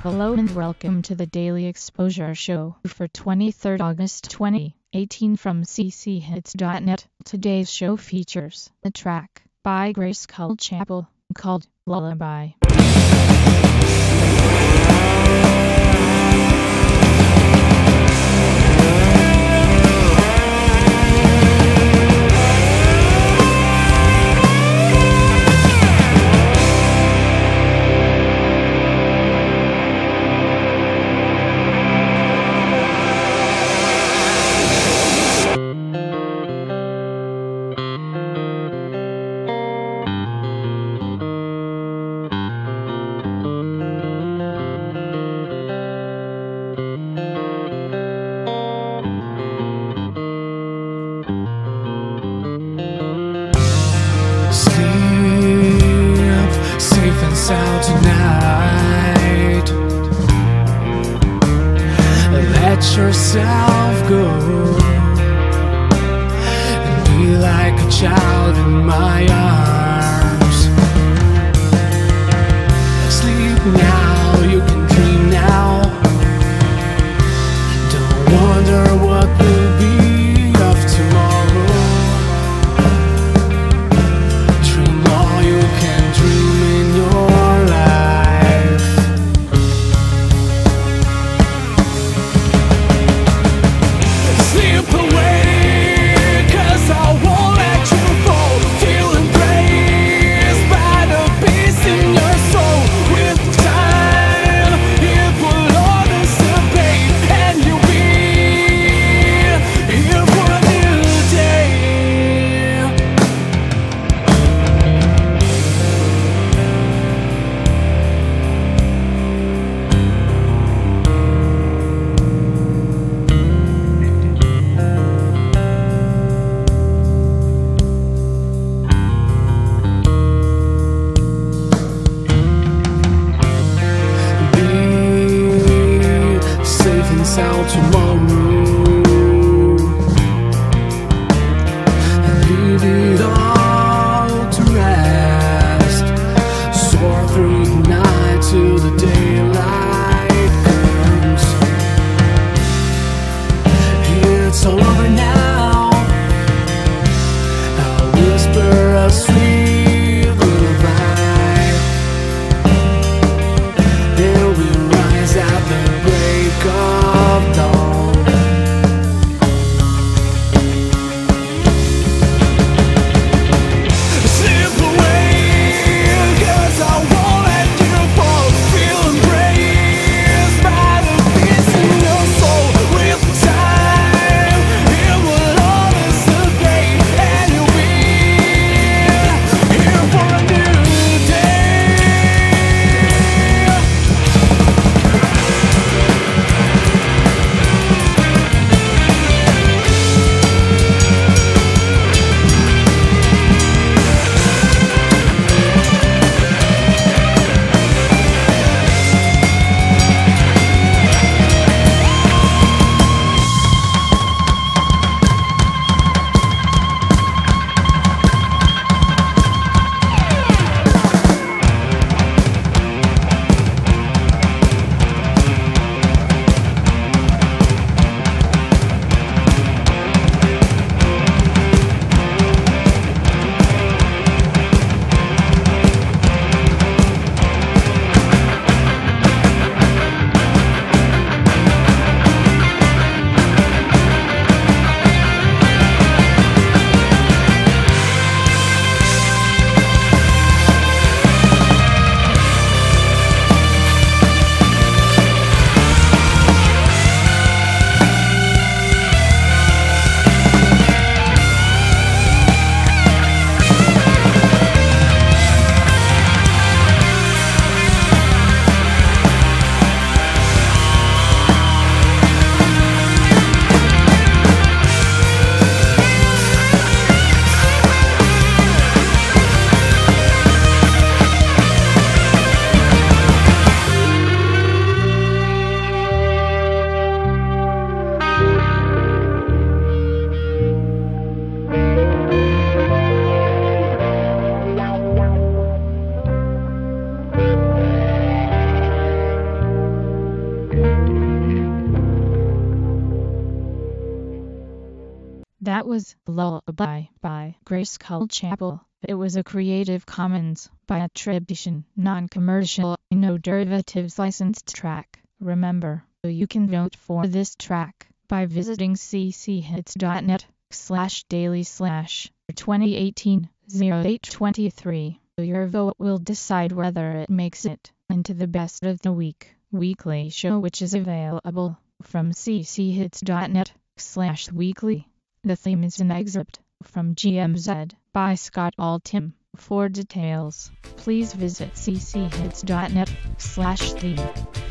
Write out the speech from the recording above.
Hello and welcome to the Daily Exposure Show for 23rd August 2018 from cchits.net. Today's show features a track by Grace Kull Chapel called Lullaby. Safe and sound tonight. Let yourself go and be like a child in my arms. Sleep now, you can dream now. Don't wonder what will be of tomorrow. Dream all you can dream in your life. Slip away, 'cause I won't let you fall. Feel embraced by the peace in your soul. With time was Lullaby by Grace Kull Chapel. It was a Creative Commons by attribution, non-commercial, no derivatives licensed track. Remember, you can vote for this track by visiting cchits.net/daily/2018-0823. Your vote will decide whether it makes it into the Best of the Week weekly show, which is available from cchits.net/weekly. The theme is an excerpt from GMZ by Scott Altham. For details, please visit cchits.net/theme.